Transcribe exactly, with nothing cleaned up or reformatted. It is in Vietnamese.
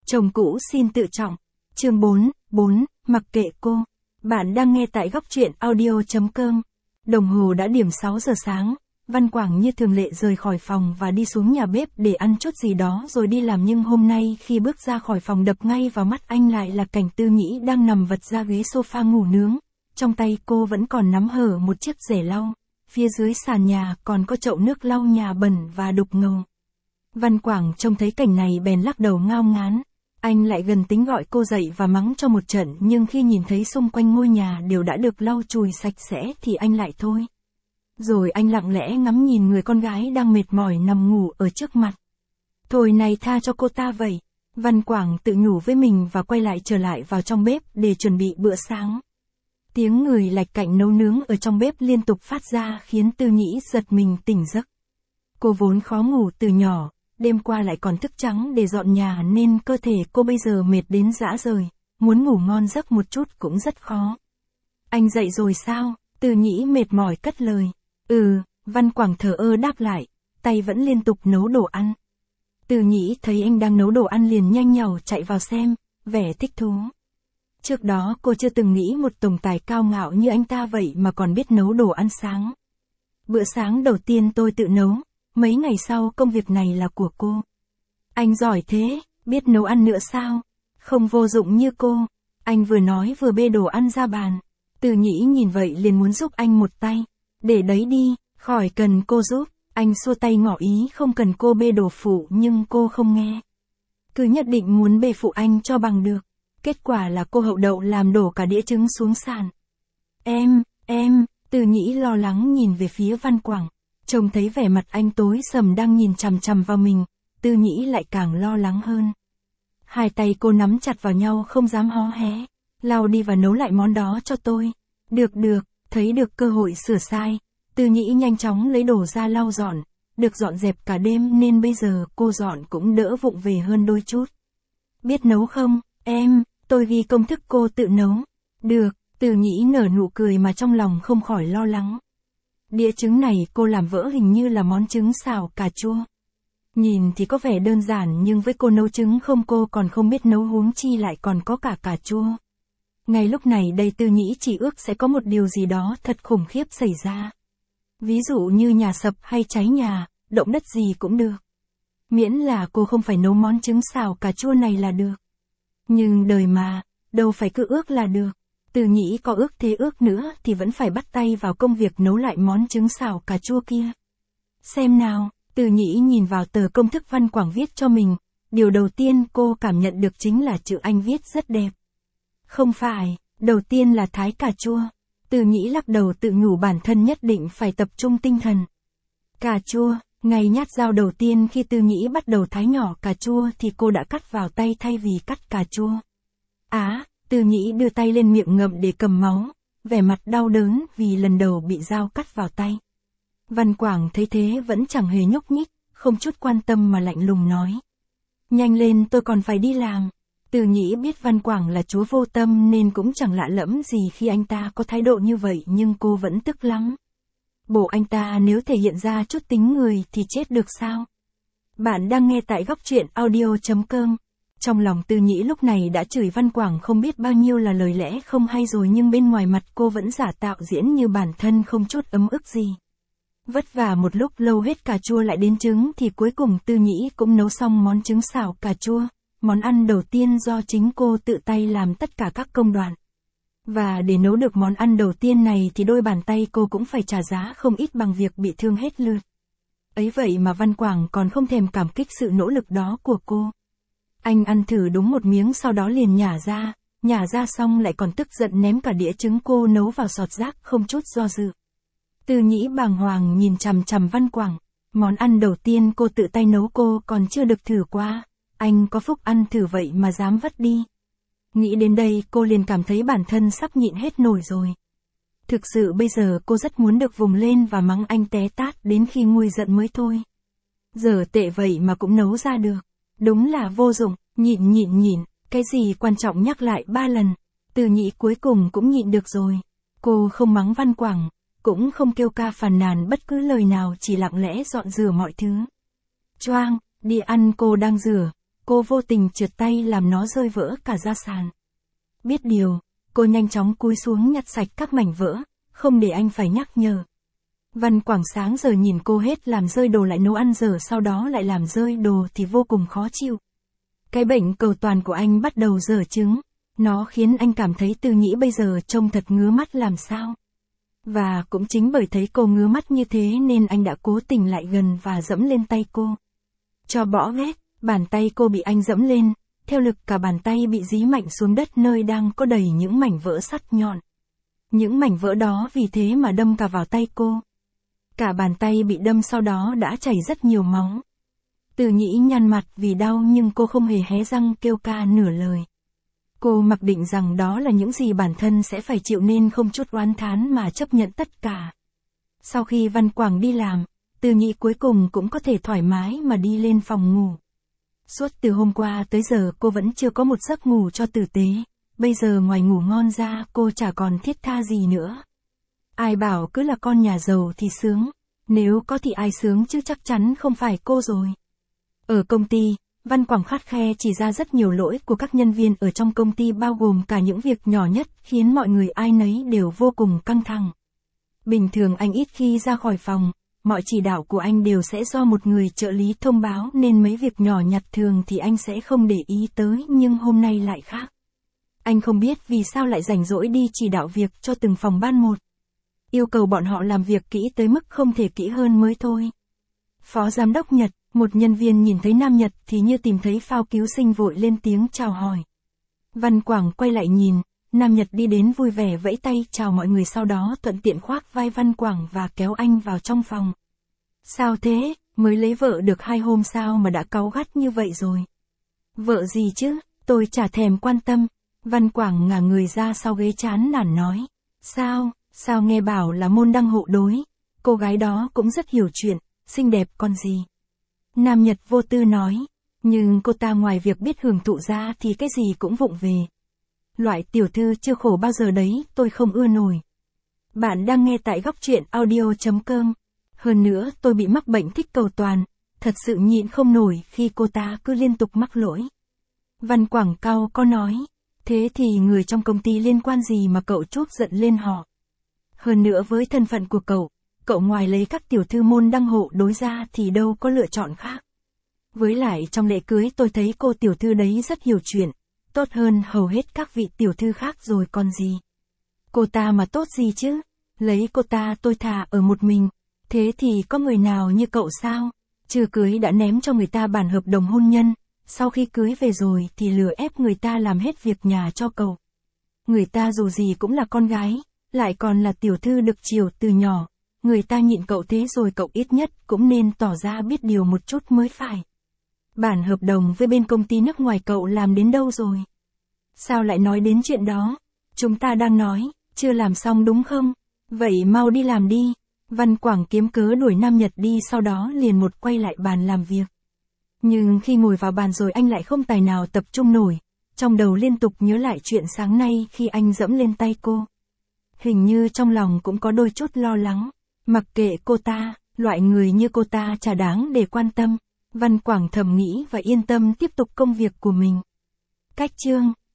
Chồng cũ xin tự trọng. Chương bốn, bốn, mặc kệ cô. Bạn đang nghe tại góc truyện audio.com. Đồng hồ đã điểm sáu giờ sáng, Văn Quảng như thường lệ rời khỏi phòng và đi xuống nhà bếp để ăn chút gì đó rồi đi làm, nhưng hôm nay khi bước ra khỏi phòng đập ngay vào mắt anh lại là cảnh Tư Nhĩ đang nằm vật ra ghế sofa ngủ nướng. Trong tay cô vẫn còn nắm hở một chiếc rẻ lau, phía dưới sàn nhà còn có chậu nước lau nhà bẩn và đục ngầu. Văn Quảng trông thấy cảnh này bèn lắc đầu ngao ngán. Anh lại gần tính gọi cô dậy và mắng cho một trận, nhưng khi nhìn thấy xung quanh ngôi nhà đều đã được lau chùi sạch sẽ thì anh lại thôi. Rồi anh lặng lẽ ngắm nhìn người con gái đang mệt mỏi nằm ngủ ở trước mặt. Thôi này, tha cho cô ta vậy. Văn Quảng tự nhủ với mình và quay lại trở lại vào trong bếp để chuẩn bị bữa sáng. Tiếng người lạch cạnh nấu nướng ở trong bếp liên tục phát ra khiến Tư Nhĩ giật mình tỉnh giấc. Cô vốn khó ngủ từ nhỏ, đêm qua lại còn thức trắng để dọn nhà nên cơ thể cô bây giờ mệt đến rã rời, muốn ngủ ngon giấc một chút cũng rất khó. Anh dậy rồi sao? Tư Nhĩ mệt mỏi cất lời. Ừ, Văn Quảng thờ ơ đáp lại, tay vẫn liên tục nấu đồ ăn. Tư Nhĩ thấy anh đang nấu đồ ăn liền nhanh nhảu chạy vào xem, vẻ thích thú. Trước đó cô chưa từng nghĩ một tổng tài cao ngạo như anh ta vậy mà còn biết nấu đồ ăn sáng. Bữa sáng đầu tiên tôi tự nấu, mấy ngày sau công việc này là của cô. Anh giỏi thế, biết nấu ăn nữa sao? Không vô dụng như cô. Anh vừa nói vừa bê đồ ăn ra bàn. Tư Nhĩ nhìn vậy liền muốn giúp anh một tay. Để đấy đi, khỏi cần cô giúp. Anh xua tay ngỏ ý không cần cô bê đồ phụ, nhưng cô không nghe. Cứ nhất định muốn bê phụ anh cho bằng được. Kết quả là cô hậu đậu làm đổ cả đĩa trứng xuống sàn. Em, em, Tư Nhĩ lo lắng nhìn về phía Văn Quảng. Trông thấy vẻ mặt anh tối sầm đang nhìn chằm chằm vào mình, Tư Nhĩ lại càng lo lắng hơn. Hai tay cô nắm chặt vào nhau không dám hó hé. Lau đi và nấu lại món đó cho tôi. Được được, thấy được cơ hội sửa sai, Tư Nhĩ nhanh chóng lấy đồ ra lau dọn. Được dọn dẹp cả đêm nên bây giờ cô dọn cũng đỡ vụng về hơn đôi chút. Biết nấu không, em, tôi ghi công thức cô tự nấu. Được, Tư Nhĩ nở nụ cười mà trong lòng không khỏi lo lắng. Đĩa trứng này cô làm vỡ hình như là món trứng xào cà chua. Nhìn thì có vẻ đơn giản nhưng với cô nấu trứng không cô còn không biết nấu, huống chi lại còn có cả cà chua. Ngay lúc này đây Tư Nhĩ chỉ ước sẽ có một điều gì đó thật khủng khiếp xảy ra. Ví dụ như nhà sập hay cháy nhà, động đất gì cũng được. Miễn là cô không phải nấu món trứng xào cà chua này là được. Nhưng đời mà, đâu phải cứ ước là được. Tư Nhĩ có ước thế ước nữa thì vẫn phải bắt tay vào công việc nấu lại món trứng xào cà chua kia. Xem nào, Tư Nhĩ nhìn vào tờ công thức Văn Quảng viết cho mình, điều đầu tiên cô cảm nhận được chính là chữ anh viết rất đẹp. Không phải, đầu tiên là thái cà chua. Tư Nhĩ lắc đầu tự nhủ bản thân nhất định phải tập trung tinh thần. Cà chua, ngay nhát dao đầu tiên khi Tư Nhĩ bắt đầu thái nhỏ cà chua thì cô đã cắt vào tay thay vì cắt cà chua. Á! Tư Nhĩ đưa tay lên miệng ngậm để cầm máu, vẻ mặt đau đớn vì lần đầu bị dao cắt vào tay. Văn Quảng thấy thế vẫn chẳng hề nhúc nhích, không chút quan tâm mà lạnh lùng nói. Nhanh lên, tôi còn phải đi làm. Tư Nhĩ biết Văn Quảng là chúa vô tâm nên cũng chẳng lạ lẫm gì khi anh ta có thái độ như vậy, nhưng cô vẫn tức lắm. Bộ anh ta nếu thể hiện ra chút tính người thì chết được sao? Bạn đang nghe tại góc truyện audio.com. Trong lòng Tư Nhĩ lúc này đã chửi Văn Quảng không biết bao nhiêu là lời lẽ không hay rồi, nhưng bên ngoài mặt cô vẫn giả tạo diễn như bản thân không chút ấm ức gì. Vất vả một lúc lâu hết cà chua lại đến trứng thì cuối cùng Tư Nhĩ cũng nấu xong món trứng xào cà chua, món ăn đầu tiên do chính cô tự tay làm tất cả các công đoạn. Và để nấu được món ăn đầu tiên này thì đôi bàn tay cô cũng phải trả giá không ít bằng việc bị thương hết lượt. Ấy vậy mà Văn Quảng còn không thèm cảm kích sự nỗ lực đó của cô. Anh ăn thử đúng một miếng sau đó liền nhả ra, nhả ra xong lại còn tức giận ném cả đĩa trứng cô nấu vào sọt rác không chút do dự. Tư Nhĩ bàng hoàng nhìn chằm chằm Văn Quảng, món ăn đầu tiên cô tự tay nấu cô còn chưa được thử qua, anh có phúc ăn thử vậy mà dám vất đi. Nghĩ đến đây cô liền cảm thấy bản thân sắp nhịn hết nổi rồi. Thực sự bây giờ cô rất muốn được vùng lên và mắng anh té tát đến khi nguôi giận mới thôi. Giờ tệ vậy mà cũng nấu ra được. Đúng là vô dụng, nhịn nhịn nhịn, cái gì quan trọng nhắc lại ba lần. Tư Nhĩ cuối cùng cũng nhịn được rồi. Cô không mắng Văn Quảng, cũng không kêu ca phàn nàn bất cứ lời nào, chỉ lặng lẽ dọn rửa mọi thứ. Choang, đi ăn cô đang rửa. cô vô tình trượt tay làm nó rơi vỡ cả ra sàn. Biết điều, cô nhanh chóng cúi xuống nhặt sạch các mảnh vỡ, không để anh phải nhắc nhở. Văn Quảng sáng giờ nhìn cô hết làm rơi đồ lại nấu ăn giờ sau đó lại làm rơi đồ thì vô cùng khó chịu. Cái bệnh cầu toàn của anh bắt đầu giở chứng, nó khiến anh cảm thấy Từ Nhĩ bây giờ trông thật ngứa mắt làm sao. Và cũng chính bởi thấy cô ngứa mắt như thế nên anh đã cố tình lại gần và dẫm lên tay cô. Cho bỏ ghét, bàn tay cô bị anh dẫm lên, theo lực cả bàn tay bị dí mạnh xuống đất nơi đang có đầy những mảnh vỡ sắt nhọn. Những mảnh vỡ đó vì thế mà đâm cả vào tay cô. Cả bàn tay bị đâm sau đó đã chảy rất nhiều máu. Từ Nhĩ nhăn mặt vì đau nhưng cô không hề hé răng kêu ca nửa lời. Cô mặc định rằng đó là những gì bản thân sẽ phải chịu nên không chút oán thán mà chấp nhận tất cả. Sau khi Văn Quảng đi làm, Từ Nhĩ cuối cùng cũng có thể thoải mái mà đi lên phòng ngủ. Suốt từ hôm qua tới giờ cô vẫn chưa có một giấc ngủ cho tử tế, bây giờ ngoài ngủ ngon ra cô chả còn thiết tha gì nữa. Ai bảo cứ là con nhà giàu thì sướng, nếu có thì ai sướng chứ chắc chắn không phải cô rồi. Ở công ty, Văn Quảng khắt khe chỉ ra rất nhiều lỗi của các nhân viên ở trong công ty bao gồm cả những việc nhỏ nhất khiến mọi người ai nấy đều vô cùng căng thẳng. Bình thường anh ít khi ra khỏi phòng, mọi chỉ đạo của anh đều sẽ do một người trợ lý thông báo nên mấy việc nhỏ nhặt thường thì anh sẽ không để ý tới nhưng hôm nay lại khác. Anh không biết vì sao lại rảnh rỗi đi chỉ đạo việc cho từng phòng ban một. Yêu cầu bọn họ làm việc kỹ tới mức không thể kỹ hơn mới thôi. Phó Giám đốc Nhật, một nhân viên nhìn thấy Nam Nhật thì như tìm thấy phao cứu sinh vội lên tiếng chào hỏi. Văn Quảng quay lại nhìn, Nam Nhật đi đến vui vẻ vẫy tay chào mọi người sau đó thuận tiện khoác vai Văn Quảng và kéo anh vào trong phòng. Sao thế, mới lấy vợ được hai hôm sao mà đã cáu gắt như vậy rồi? Vợ gì chứ, tôi chả thèm quan tâm. Văn Quảng ngả người ra sau ghế chán nản nói. Sao, sao nghe bảo là môn đăng hộ đối? Cô gái đó cũng rất hiểu chuyện, xinh đẹp còn gì. Nam Nhật vô tư nói, nhưng cô ta ngoài việc biết hưởng thụ ra thì cái gì cũng vụng về. Loại tiểu thư chưa khổ bao giờ đấy tôi không ưa nổi. Bạn đang nghe tại góc truyện audio chấm com. Hơn nữa tôi bị mắc bệnh thích cầu toàn, thật sự nhịn không nổi khi cô ta cứ liên tục mắc lỗi. Văn Quảng cau có nói, thế thì người trong công ty liên quan gì mà cậu trút giận lên họ. Hơn nữa với thân phận của cậu, cậu ngoài lấy các tiểu thư môn đăng hộ đối ra thì đâu có lựa chọn khác. Với lại trong lễ cưới tôi thấy cô tiểu thư đấy rất hiểu chuyện, tốt hơn hầu hết các vị tiểu thư khác rồi còn gì. Cô ta mà tốt gì chứ, lấy cô ta tôi thà ở một mình, thế thì có người nào như cậu sao, chưa cưới đã ném cho người ta bản hợp đồng hôn nhân, sau khi cưới về rồi thì lừa ép người ta làm hết việc nhà cho cậu. Người ta dù gì cũng là con gái, lại còn là tiểu thư được chiều từ nhỏ, người ta nhịn cậu thế rồi cậu ít nhất cũng nên tỏ ra biết điều một chút mới phải. Bản hợp đồng với bên công ty nước ngoài cậu làm đến đâu rồi? Sao lại nói đến chuyện đó? Chúng ta đang nói, chưa làm xong đúng không? Vậy mau đi làm đi. Văn Quảng kiếm cớ đuổi Nam Nhật đi sau đó liền một quay lại bàn làm việc. Nhưng khi ngồi vào bàn rồi anh lại không tài nào tập trung nổi, trong đầu liên tục nhớ lại chuyện sáng nay khi anh dẫm lên tay cô. Hình như trong lòng cũng có đôi chút lo lắng, mặc kệ cô ta, loại người như cô ta chả đáng để quan tâm. Văn Quảng thầm nghĩ và yên tâm tiếp tục công việc của mình. Cách chương